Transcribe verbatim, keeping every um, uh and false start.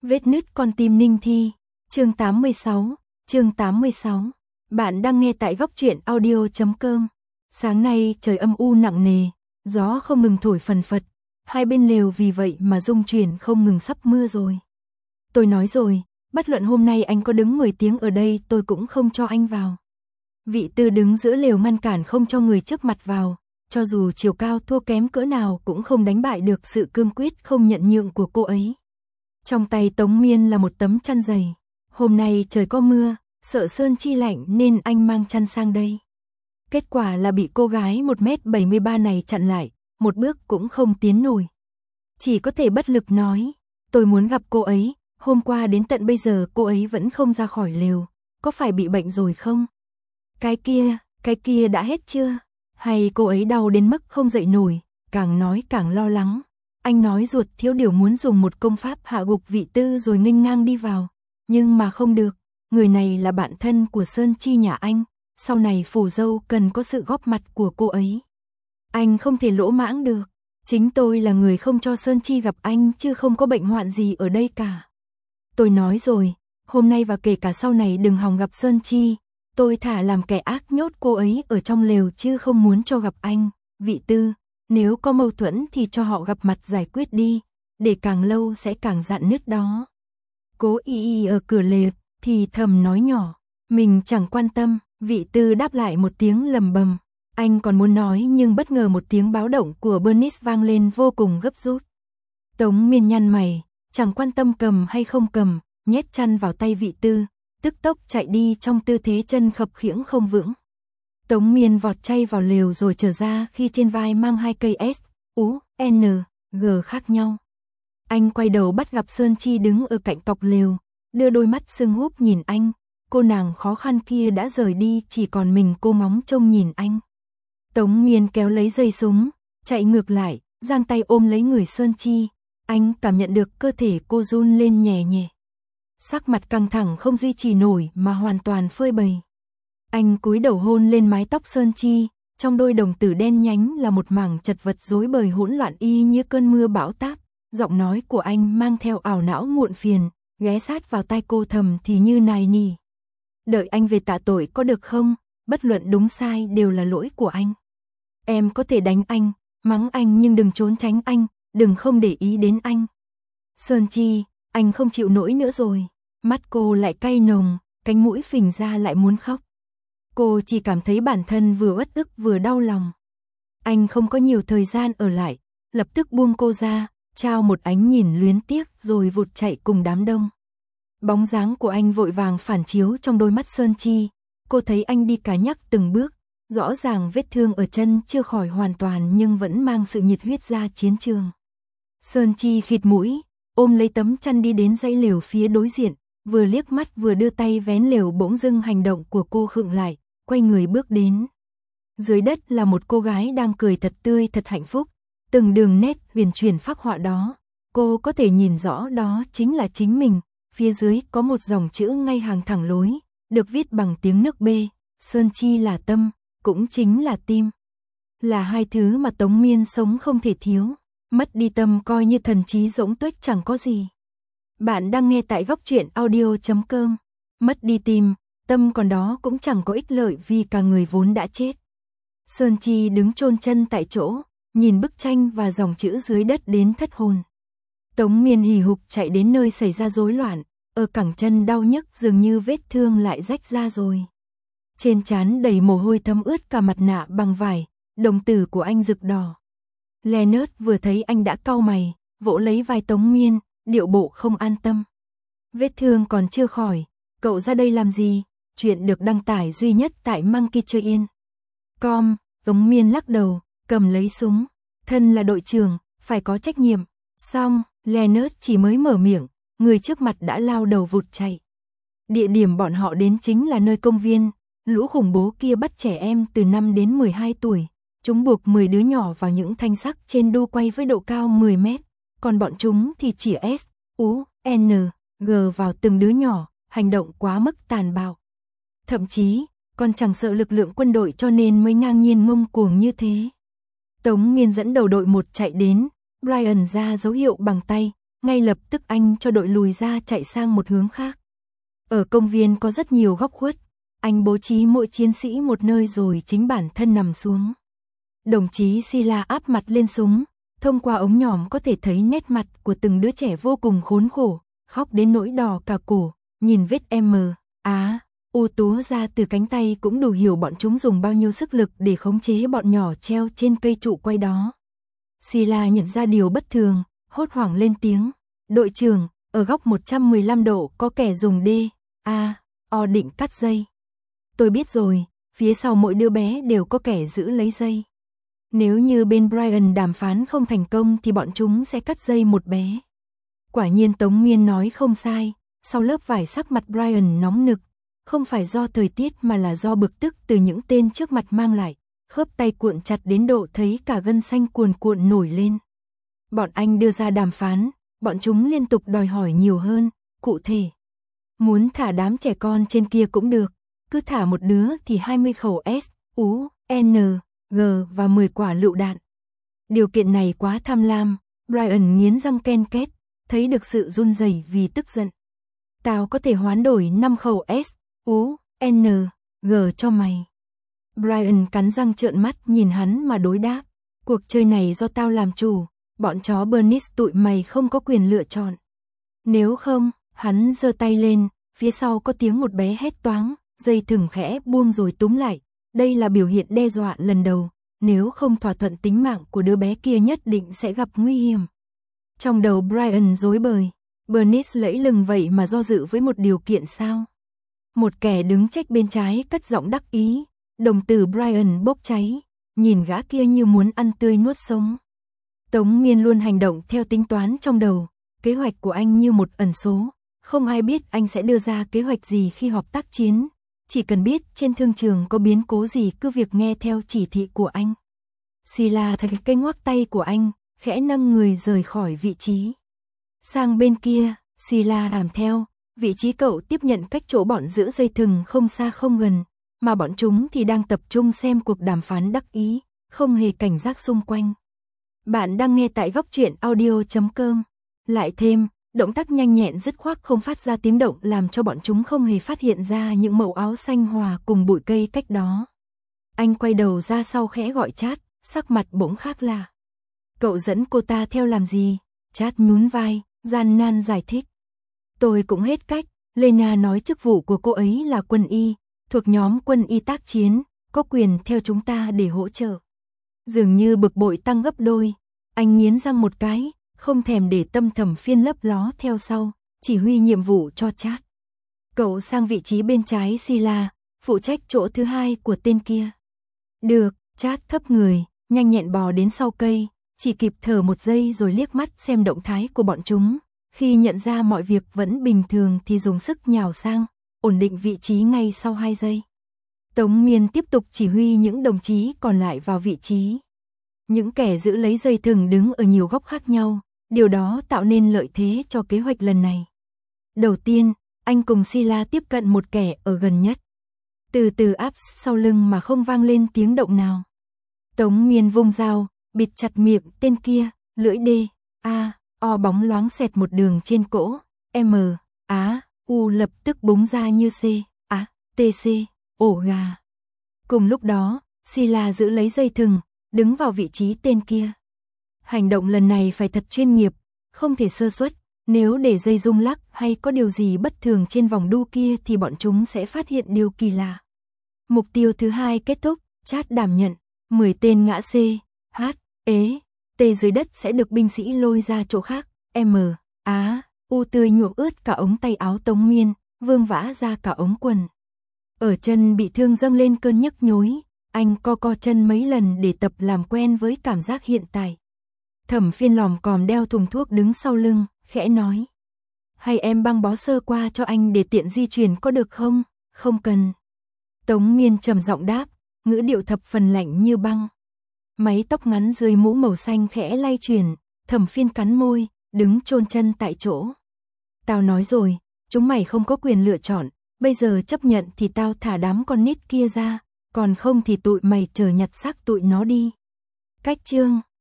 Vết nứt con tim Ninh Thi, chương tám mươi sáu, chương tám mươi sáu. Bạn đang nghe tại góc truyện audio chấm com. Sáng nay trời âm u nặng nề, gió không ngừng thổi phần phật, hai bên lều vì vậy mà rung chuyển không ngừng sắp mưa rồi. Tôi nói rồi, bất luận hôm nay anh có đứng mười tiếng ở đây tôi cũng không cho anh vào. Vị Tư đứng giữa lều ngăn cản không cho người trước mặt vào, cho dù chiều cao thua kém cỡ nào cũng không đánh bại được sự cương quyết không nhận nhượng của cô ấy. Trong tay Tống Miên là một tấm chăn dày. Hôm nay trời có mưa, sợ Sơn Chi lạnh nên anh mang chăn sang đây. Kết quả là bị cô gái một mét bảy mươi ba này chặn lại, một bước cũng không tiến nổi. Chỉ có thể bất lực nói, tôi muốn gặp cô ấy, hôm qua đến tận bây giờ cô ấy vẫn không ra khỏi lều, có phải bị bệnh rồi không? Cái kia, cái kia đã hết chưa? Hay cô ấy đau đến mức không dậy nổi, càng nói càng lo lắng. Anh nói ruột thiếu điều muốn dùng một công pháp hạ gục Vị Tư rồi nghênh ngang đi vào. Nhưng mà không được, người này là bạn thân của Sơn Chi nhà anh, sau này phù dâu cần có sự góp mặt của cô ấy. Anh không thể lỗ mãng được, chính tôi là người không cho Sơn Chi gặp anh chứ không có bệnh hoạn gì ở đây cả. Tôi nói rồi, hôm nay và kể cả sau này đừng hòng gặp Sơn Chi, tôi thả làm kẻ ác nhốt cô ấy ở trong lều chứ không muốn cho gặp anh, Vị Tư. Nếu có mâu thuẫn thì cho họ gặp mặt giải quyết đi, để càng lâu sẽ càng rạn nứt đó. Cố Y Y ở cửa lều thì thầm nói nhỏ, mình chẳng quan tâm. Vị Tư đáp lại một tiếng lầm bầm. Anh còn muốn nói nhưng bất ngờ một tiếng báo động của Bernice vang lên vô cùng gấp rút. Tống Miên nhăn mày, chẳng quan tâm cầm hay không cầm, nhét chăn vào tay Vị Tư, tức tốc chạy đi trong tư thế chân khập khiễng không vững. Tống Miên vọt chay vào lều rồi trở ra khi trên vai mang hai cây S, U, N, G khác nhau. Anh quay đầu bắt gặp Sơn Chi đứng ở cạnh cọc lều, đưa đôi mắt sưng húp nhìn anh. Cô nàng khó khăn kia đã rời đi, chỉ còn mình cô ngóng trông nhìn anh. Tống Miên kéo lấy dây súng, chạy ngược lại, giang tay ôm lấy người Sơn Chi. Anh cảm nhận được cơ thể cô run lên nhẹ nhẹ. Sắc mặt căng thẳng không duy trì nổi mà hoàn toàn phơi bày. Anh cúi đầu hôn lên mái tóc Sơn Chi, trong đôi đồng tử đen nhánh là một mảng chật vật rối bời hỗn loạn y như cơn mưa bão táp. Giọng nói của anh mang theo ảo não muộn phiền, ghé sát vào tai cô thầm thì như nài nỉ. Đợi anh về tạ tội có được không? Bất luận đúng sai đều là lỗi của anh. Em có thể đánh anh, mắng anh nhưng đừng trốn tránh anh, đừng không để ý đến anh. Sơn Chi, anh không chịu nổi nữa rồi. Mắt cô lại cay nồng, cánh mũi phình ra lại muốn khóc. Cô chỉ cảm thấy bản thân vừa uất ức vừa đau lòng. Anh không có nhiều thời gian ở lại, lập tức buông cô ra, trao một ánh nhìn luyến tiếc rồi vụt chạy cùng đám đông. Bóng dáng của anh vội vàng phản chiếu trong đôi mắt Sơn Chi, cô thấy anh đi cả nhắc từng bước, rõ ràng vết thương ở chân chưa khỏi hoàn toàn nhưng vẫn mang sự nhiệt huyết ra chiến trường. Sơn Chi khịt mũi, ôm lấy tấm chăn đi đến dãy lều phía đối diện, vừa liếc mắt vừa đưa tay vén lều, bỗng dưng hành động của cô khựng lại, quay người bước đến. Dưới đất là một cô gái đang cười thật tươi thật hạnh phúc, từng đường nét huyền chuyển phác họa đó, cô có thể nhìn rõ đó chính là chính mình. Phía dưới có một dòng chữ ngay hàng thẳng lối, được viết bằng tiếng nước B, Sơn Chi là tâm, cũng chính là tim. Là hai thứ mà Tống Miên sống không thể thiếu, mất đi tâm coi như thần trí rỗng tuếch chẳng có gì. Bạn đang nghe tại góc truyện audio chấm com. Mất đi tim, tâm còn đó cũng chẳng có ích lợi vì cả người vốn đã chết. Sơn Chi đứng chôn chân tại chỗ, nhìn bức tranh và dòng chữ dưới đất đến thất hồn. Tống Miên hì hục chạy đến nơi xảy ra rối loạn, ở cẳng chân đau nhức dường như vết thương lại rách ra rồi. Trên trán đầy mồ hôi thấm ướt cả mặt nạ bằng vải, đồng tử của anh rực đỏ. Leonard vừa thấy anh đã cau mày, vỗ lấy vai Tống Miên, điệu bộ không an tâm. Vết thương còn chưa khỏi, cậu ra đây làm gì? Chuyện được đăng tải duy nhất tại Monkey Chơi Yên. Com, Tống Miên lắc đầu, cầm lấy súng. Thân là đội trưởng, phải có trách nhiệm. Xong, Leonard chỉ mới mở miệng, người trước mặt đã lao đầu vụt chạy. Địa điểm bọn họ đến chính là nơi công viên, lũ khủng bố kia bắt trẻ em từ năm đến mười hai tuổi, chúng buộc mười đứa nhỏ vào những thanh sắt trên đu quay với độ cao mười mét, còn bọn chúng thì chỉ S, U, N, G vào từng đứa nhỏ, hành động quá mức tàn bạo. Thậm chí, còn chẳng sợ lực lượng quân đội cho nên mới ngang nhiên ngông cuồng như thế. Tống Miên dẫn đầu đội một chạy đến, Brian ra dấu hiệu bằng tay, ngay lập tức anh cho đội lùi ra chạy sang một hướng khác. Ở công viên có rất nhiều góc khuất, anh bố trí mỗi chiến sĩ một nơi rồi chính bản thân nằm xuống. Đồng chí Sila áp mặt lên súng, thông qua ống nhòm có thể thấy nét mặt của từng đứa trẻ vô cùng khốn khổ, khóc đến nỗi đỏ cả cổ, nhìn vết M, á, u túa ra từ cánh tay cũng đủ hiểu bọn chúng dùng bao nhiêu sức lực để khống chế bọn nhỏ treo trên cây trụ quay đó. Sila nhận ra điều bất thường, hốt hoảng lên tiếng, đội trưởng, ở góc một trăm mười lăm độ có kẻ dùng D, A, O định cắt dây. Tôi biết rồi, phía sau mỗi đứa bé đều có kẻ giữ lấy dây. Nếu như bên Brian đàm phán không thành công thì bọn chúng sẽ cắt dây một bé. Quả nhiên Tống Miên nói không sai, sau lớp vải sắc mặt Brian nóng nực, không phải do thời tiết mà là do bực tức từ những tên trước mặt mang lại, khớp tay cuộn chặt đến độ thấy cả gân xanh cuồn cuộn nổi lên. Bọn anh đưa ra đàm phán, bọn chúng liên tục đòi hỏi nhiều hơn, cụ thể. Muốn thả đám trẻ con trên kia cũng được, cứ thả một đứa thì hai mươi khẩu S, U, N, G và mười quả lựu đạn. Điều kiện này quá tham lam, Brian nghiến răng ken két, thấy được sự run rẩy vì tức giận. Tao có thể hoán đổi năm khẩu S, U, N, G cho mày. Brian cắn răng trợn mắt nhìn hắn mà đối đáp, cuộc chơi này do tao làm chủ, bọn chó Bernice tụi mày không có quyền lựa chọn. Nếu không, hắn giơ tay lên, phía sau có tiếng một bé hét toáng, dây thừng khẽ buông rồi túm lại. Đây là biểu hiện đe dọa lần đầu, nếu không thỏa thuận tính mạng của đứa bé kia nhất định sẽ gặp nguy hiểm. Trong đầu Brian rối bời, Bernice lẫy lừng vậy mà do dự với một điều kiện sao? Một kẻ đứng trách bên trái cất giọng đắc ý, đồng tử Brian bốc cháy, nhìn gã kia như muốn ăn tươi nuốt sống. Tống Miên luôn hành động theo tính toán trong đầu, kế hoạch của anh như một ẩn số, không ai biết anh sẽ đưa ra kế hoạch gì khi họp tác chiến. Chỉ cần biết trên thương trường có biến cố gì cứ việc nghe theo chỉ thị của anh. Sila thấy cây ngoắc tay của anh, khẽ nâng người rời khỏi vị trí. Sang bên kia, Sila làm theo, vị trí cậu tiếp nhận cách chỗ bọn giữ dây thừng không xa không gần, mà bọn chúng thì đang tập trung xem cuộc đàm phán đắc ý, không hề cảnh giác xung quanh. Bạn đang nghe tại góc truyện audio chấm com. Lại thêm, động tác nhanh nhẹn dứt khoát không phát ra tiếng động làm cho bọn chúng không hề phát hiện ra những mẩu áo xanh hòa cùng bụi cây cách đó. Anh quay đầu ra sau khẽ gọi Chát, sắc mặt bỗng khác lạ. Cậu dẫn cô ta theo làm gì? Chát nhún vai, gian nan giải thích. Tôi cũng hết cách, Lena nói chức vụ của cô ấy là quân y, thuộc nhóm quân y tác chiến, có quyền theo chúng ta để hỗ trợ. Dường như bực bội tăng gấp đôi, anh nghiến răng một cái, không thèm để tâm Thẩm Phiên lấp ló theo sau, chỉ huy nhiệm vụ cho Chát. Cậu sang vị trí bên trái Sila, phụ trách chỗ thứ hai của tên kia. Được, Chát thấp người, nhanh nhẹn bò đến sau cây, chỉ kịp thở một giây rồi liếc mắt xem động thái của bọn chúng. Khi nhận ra mọi việc vẫn bình thường thì dùng sức nhào sang, ổn định vị trí ngay sau hai giây. Tống Miên tiếp tục chỉ huy những đồng chí còn lại vào vị trí. Những kẻ giữ lấy dây thừng đứng ở nhiều góc khác nhau, điều đó tạo nên lợi thế cho kế hoạch lần này. Đầu tiên, anh cùng Sila tiếp cận một kẻ ở gần nhất. Từ từ áp sau lưng mà không vang lên tiếng động nào. Tống Miên vung dao, bịt chặt miệng tên kia, lưỡi D, A, O bóng loáng xẹt một đường trên cổ, M, Á, U lập tức búng ra như C, A, T C, ổ gà. Cùng lúc đó, Sila giữ lấy dây thừng, đứng vào vị trí tên kia. Hành động lần này phải thật chuyên nghiệp, không thể sơ suất, nếu để dây rung lắc hay có điều gì bất thường trên vòng đu kia thì bọn chúng sẽ phát hiện điều kỳ lạ. Mục tiêu thứ hai kết thúc, Chát đảm nhận, mười tên ngã C, H, ế, T dưới đất sẽ được binh sĩ lôi ra chỗ khác, M, Á, U tươi nhuộm ướt cả ống tay áo Tống Miên, vương vã ra cả ống quần. Ở chân bị thương dâng lên cơn nhức nhối, anh co co chân mấy lần để tập làm quen với cảm giác hiện tại. Thẩm Phiên lòm còm đeo thùng thuốc đứng sau lưng, khẽ nói. Hay em băng bó sơ qua cho anh để tiện di chuyển có được không? Không cần. Tống Miên trầm giọng đáp, ngữ điệu thập phần lạnh như băng. Mái tóc ngắn dưới mũ màu xanh khẽ lay chuyển, Thẩm Phiên cắn môi, đứng chôn chân tại chỗ. Tao nói rồi, chúng mày không có quyền lựa chọn, bây giờ chấp nhận thì tao thả đám con nít kia ra, còn không thì tụi mày chờ nhặt xác tụi nó đi. Cách chương